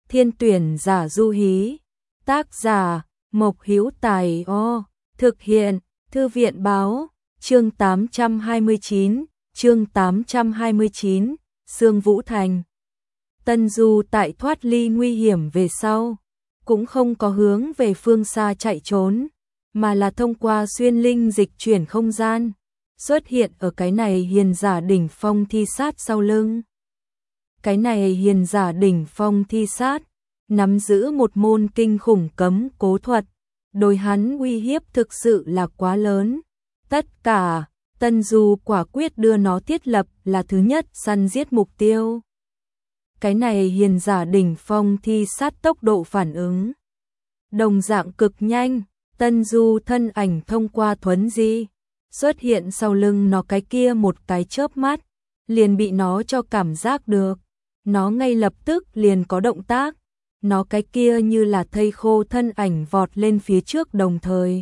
Thiên tuyển giả du hí. Tác giả Mộc Hữu Tài. Thực hiện Thư viện báo. Chương 829, Sương Vũ Thành. Tân Du tại thoát ly nguy hiểm về sau, cũng không có hướng về phương xa chạy trốn, mà là thông qua xuyên linh dịch chuyển không gian, xuất hiện ở cái này hiền giả đỉnh phong thi sát sau lưng. Cái này hiền giả đỉnh phong thi sát, nắm giữ một môn kinh khủng cấm cố thuật, đối hắn uy hiếp thực sự là quá lớn. Tất cả, Tân Du quả quyết đưa nó thiết lập là thứ nhất săn giết mục tiêu. Cái này hiền giả đỉnh phong thi sát tốc độ phản ứng đồng dạng cực nhanh, Tân Du thân ảnh thông qua thuấn di, xuất hiện sau lưng nó cái kia một cái chớp mắt, liền bị nó cho cảm giác được. Nó ngay lập tức liền có động tác, nó cái kia như là thây khô thân ảnh vọt lên phía trước đồng thời.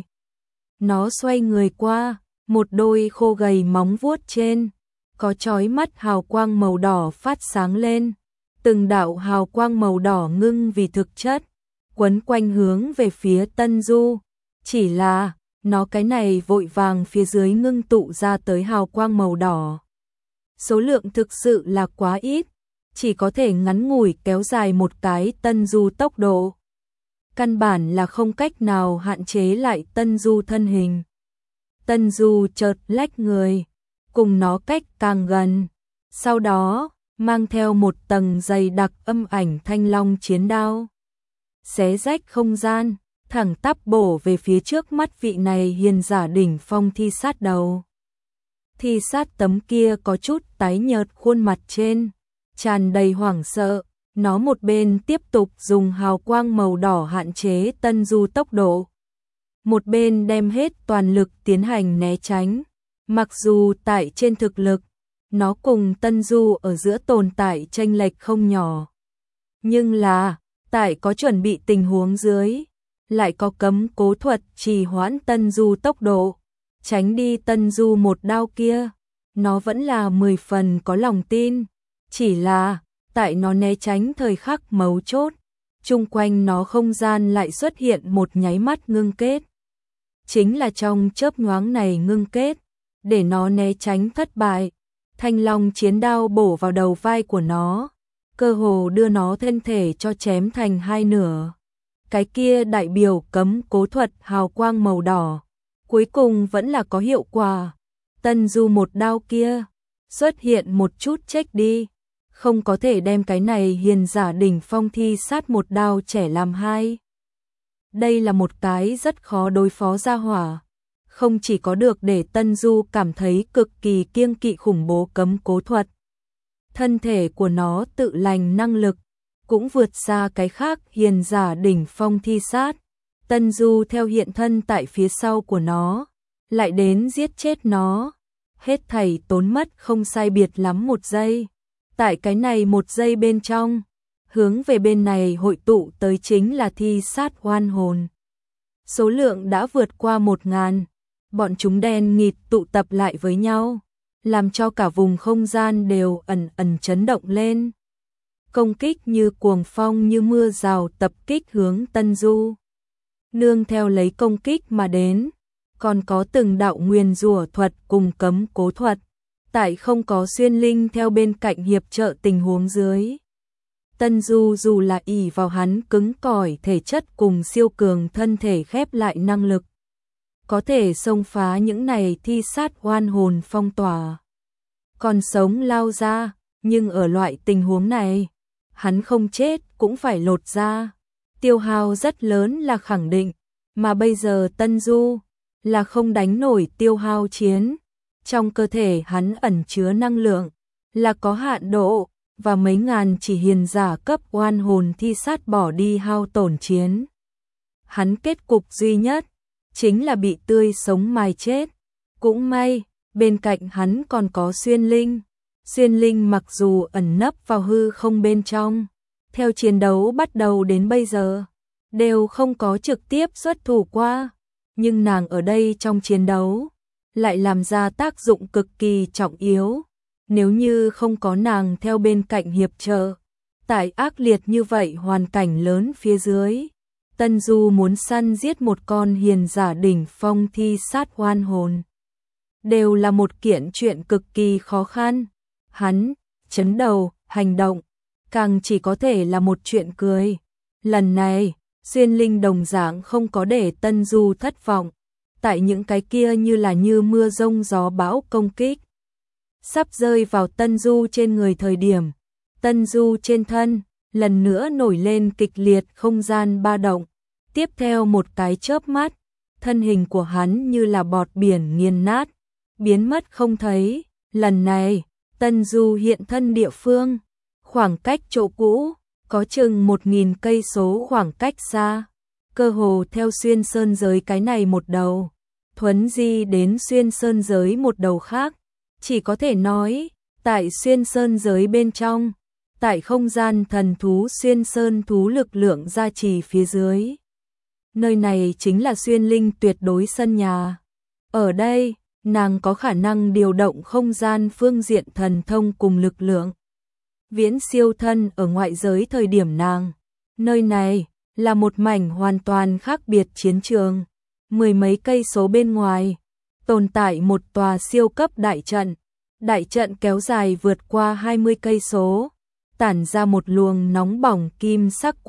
Nó xoay người qua, một đôi khô gầy móng vuốt trên, có chói mắt hào quang màu đỏ phát sáng lên. Từng đạo hào quang màu đỏ ngưng vì thực chất, quấn quanh hướng về phía Tân Du. Chỉ là, nó cái này vội vàng phía dưới ngưng tụ ra tới hào quang màu đỏ. Số lượng thực sự là quá ít, chỉ có thể ngắn ngủi kéo dài một cái Tân Du tốc độ. Căn bản là không cách nào hạn chế lại Tân Du thân hình. Tân Du chợt lách người, cùng nó cách càng gần. Sau đó, mang theo một tầng dày đặc âm ảnh thanh long chiến đao, xé rách không gian, thẳng tắp bổ về phía trước mắt vị này hiền giả đỉnh phong thi sát đầu. Thi sát tấm kia có chút tái nhợt khuôn mặt trên, tràn đầy hoảng sợ, nó một bên tiếp tục dùng hào quang màu đỏ hạn chế Tân Du tốc độ, một bên đem hết toàn lực tiến hành né tránh. Mặc dù tại trên thực lực, nó cùng Tân Du ở giữa tồn tại chênh lệch không nhỏ. Nhưng là, tại có chuẩn bị tình huống dưới, lại có cấm cố thuật trì hoãn Tân Du tốc độ, tránh đi Tân Du một đao kia, nó vẫn là 10 phần có lòng tin. Chỉ là, tại nó né tránh thời khắc mấu chốt, chung quanh nó không gian lại xuất hiện một nháy mắt ngưng kết. Chính là trong chớp nhoáng này ngưng kết, để nó né tránh thất bại. Thanh long chiến đao bổ vào đầu vai của nó, cơ hồ đưa nó thân thể cho chém thành hai nửa. Cái kia đại biểu cấm cố thuật hào quang màu đỏ, cuối cùng vẫn là có hiệu quả. Tân Du một đao kia, xuất hiện một chút chết đi, không có thể đem cái này hiền giả đỉnh phong thi sát một đao chẻ làm hai. Đây là một cái rất khó đối phó gia hỏa. Không chỉ có được để Tân Du cảm thấy cực kỳ kiêng kỵ khủng bố cấm cố thuật, thân thể của nó tự lành năng lực cũng vượt xa cái khác hiền giả đỉnh phong thi sát. Tân Du theo hiện thân tại phía sau của nó, lại đến giết chết nó, hết thảy tốn mất không sai biệt lắm 1 giây. Tại cái này 1 giây bên trong, hướng về bên này hội tụ tới chính là thi sát oan hồn. Số lượng đã vượt qua 1000. Bọn chúng đen nghịt tụ tập lại với nhau, làm cho cả vùng không gian đều ẩn ẩn chấn động lên. Công kích như cuồng phong như mưa rào tập kích hướng Tân Du. Nương theo lấy công kích mà đến, còn có từng đạo nguyền rủa thuật cùng cấm cố thuật, tại không có xuyên linh theo bên cạnh hiệp trợ tình huống dưới. Tân Du dù là ỷ vào hắn cứng cỏi thể chất cùng siêu cường thân thể khép lại năng lực, có thể xông phá những này thi sát oan hồn phong tỏa, còn sống lao ra. Nhưng ở loại tình huống này, hắn không chết cũng phải lột ra, tiêu hao rất lớn là khẳng định. Mà bây giờ Tân Du là không đánh nổi tiêu hao chiến, trong cơ thể hắn ẩn chứa năng lượng là có hạn độ, và mấy ngàn chỉ hiền giả cấp oan hồn thi sát bỏ đi hao tổn chiến. Hắn kết cục duy nhất chính là bị tươi sống mài chết. Cũng may, bên cạnh hắn còn có xuyên linh. Xuyên linh mặc dù ẩn nấp vào hư không bên trong, theo chiến đấu bắt đầu đến bây giờ, đều không có trực tiếp xuất thủ qua. Nhưng nàng ở đây trong chiến đấu, lại làm ra tác dụng cực kỳ trọng yếu. Nếu như không có nàng theo bên cạnh hiệp trợ, Tại ác liệt như vậy hoàn cảnh lớn phía dưới, Tân Du muốn săn giết một con hiền giả đỉnh phong thi sát oan hồn, đều là một kiện chuyện cực kỳ khó khăn. Hắn chấn đầu, hành động, càng chỉ có thể là một chuyện cười. Lần này, Xuyên Linh đồng dạng không có để Tân Du thất vọng, tại những cái kia như mưa rông gió bão công kích sắp rơi vào Tân Du trên người thời điểm, Tân Du trên thân lần nữa nổi lên kịch liệt không gian ba động. Tiếp theo một cái chớp mắt, thân hình của hắn như là bọt biển nghiền nát, biến mất không thấy. Lần này, Tân Du hiện thân địa phương, khoảng cách chỗ cũ có chừng 1000 cây số khoảng cách xa, cơ hồ theo xuyên sơn giới cái này một đầu, thuấn di đến xuyên sơn giới một đầu khác. Chỉ có thể nói, tại xuyên sơn giới bên trong, tại không gian thần thú xuyên sơn thú lực lượng gia trì phía dưới, nơi này chính là Xuyên Linh tuyệt đối sân nhà. Ở đây, nàng có khả năng điều động không gian phương diện thần thông cùng lực lượng viễn siêu thân ở ngoại giới thời điểm nàng. Nơi này là một mảnh hoàn toàn khác biệt chiến trường. Mười mấy cây số bên ngoài, tồn tại một tòa siêu cấp đại trận. Đại trận kéo dài vượt qua 20 cây số, tản ra một luồng nóng bỏng kim sắc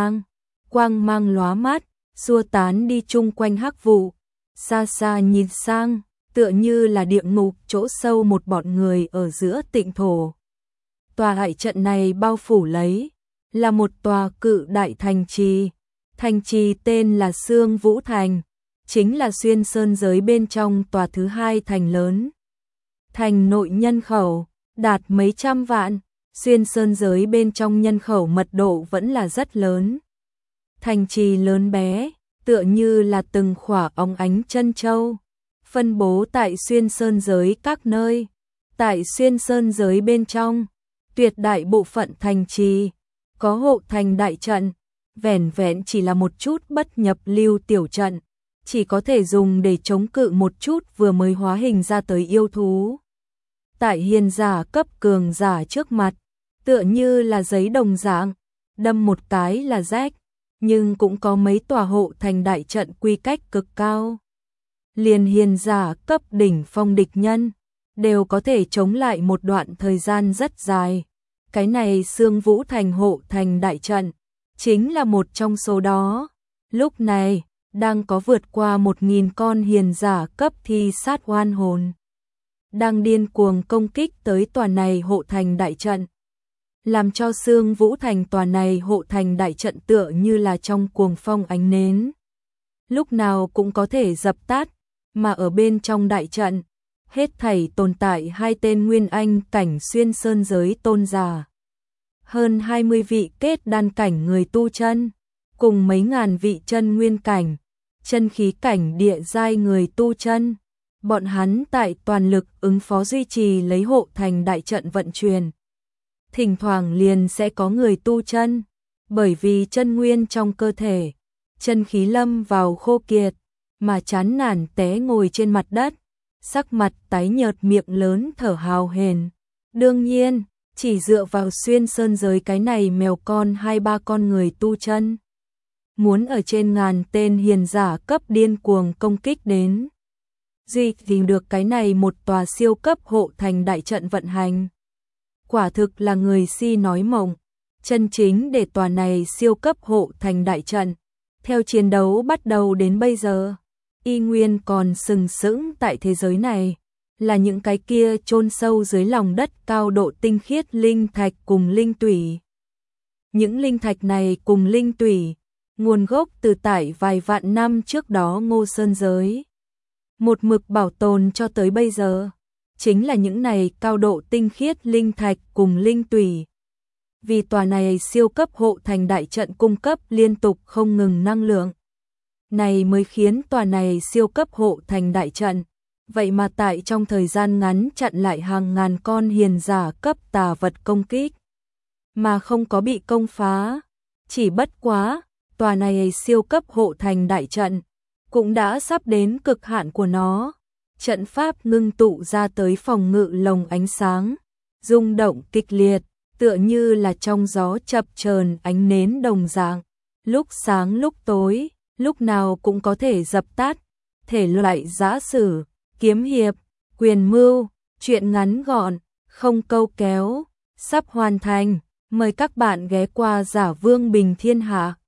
quang mang lóa mắt, xua tán đi chung quanh hắc vụ. Xa xa nhìn sang, tựa như là địa ngục chỗ sâu một bọn người ở giữa tịnh thổ. Tòa đại trận này bao phủ lấy là một tòa cự đại thành trì. Thành trì tên là Sương Vũ Thành, chính là xuyên sơn giới bên trong tòa thứ hai thành lớn. Thành nội nhân khẩu đạt mấy trăm vạn, xuyên sơn giới bên trong nhân khẩu mật độ vẫn là rất lớn. Thành trì lớn bé, tựa như là từng khỏa óng ánh chân châu, phân bố tại xuyên sơn giới các nơi. Tại xuyên sơn giới bên trong, tuyệt đại bộ phận thành trì có hộ thành đại trận, vẻn vẹn chỉ là một chút bất nhập lưu tiểu trận, chỉ có thể dùng để chống cự một chút vừa mới hóa hình ra tới yêu thú. Tại hiền giả cấp cường giả trước mặt, tựa như là giấy đồng dạng, đâm một cái là rách, nhưng cũng có mấy tòa hộ thành đại trận quy cách cực cao. Liền hiền giả cấp đỉnh phong địch nhân, đều có thể chống lại một đoạn thời gian rất dài. Cái này Sương Vũ Thành hộ thành đại trận, chính là một trong số đó. Lúc này, đang có vượt qua 1000 con hiền giả cấp thi sát oan hồn đang điên cuồng công kích tới tòa này hộ thành đại trận, làm cho Sương Vũ Thành tòa này hộ thành đại trận tựa như là trong cuồng phong ánh nến, lúc nào cũng có thể dập tắt. Mà ở bên trong đại trận, hết thảy tồn tại 2 tên nguyên anh cảnh xuyên sơn giới tôn giả, hơn 20 vị kết đan cảnh người tu chân, cùng mấy ngàn vị chân nguyên cảnh, chân khí cảnh địa giai người tu chân. Bọn hắn tại toàn lực ứng phó duy trì lấy hộ thành đại trận vận chuyển. Thỉnh thoảng liền sẽ có người tu chân, bởi vì chân nguyên trong cơ thể, chân khí lâm vào khô kiệt, mà chán nản té ngồi trên mặt đất, sắc mặt tái nhợt, miệng lớn thở hào hển. Đương nhiên, chỉ dựa vào xuyên sơn giới cái này mèo con 2-3 con người tu chân, muốn ở trên ngàn tên hiền giả cấp điên cuồng công kích đến, duy tìm được cái này một tòa siêu cấp hộ thành đại trận vận hành, quả thực là người si nói mộng. Chân chính để tòa này siêu cấp hộ thành đại trận, theo chiến đấu bắt đầu đến bây giờ, y nguyên còn sừng sững tại thế giới này, là những cái kia chôn sâu dưới lòng đất cao độ tinh khiết linh thạch cùng linh tủy. Những linh thạch này cùng linh tủy, nguồn gốc từ tại vài vạn năm trước đó Ngô Sơn giới, một mực bảo tồn cho tới bây giờ, chính là những này cao độ tinh khiết linh thạch cùng linh tủy. Vì tòa này siêu cấp hộ thành đại trận cung cấp liên tục không ngừng năng lượng, này mới khiến tòa này siêu cấp hộ thành đại trận, vậy mà tại trong thời gian ngắn chặn lại hàng ngàn con hiền giả cấp tà vật công kích, mà không có bị công phá. Chỉ bất quá, tòa này siêu cấp hộ thành đại trận cũng đã sắp đến cực hạn của nó. Trận pháp ngưng tụ ra tới phòng ngự lồng ánh sáng, rung động kịch liệt, tựa như là trong gió chập chờn ánh nến đồng dạng, lúc sáng lúc tối, lúc nào cũng có thể dập tắt. Thể loại giã sử, kiếm hiệp, quyền mưu, truyện ngắn gọn, không câu kéo, sắp hoàn thành. Mời các bạn ghé qua Giả Vương Bình Thiên Hạ.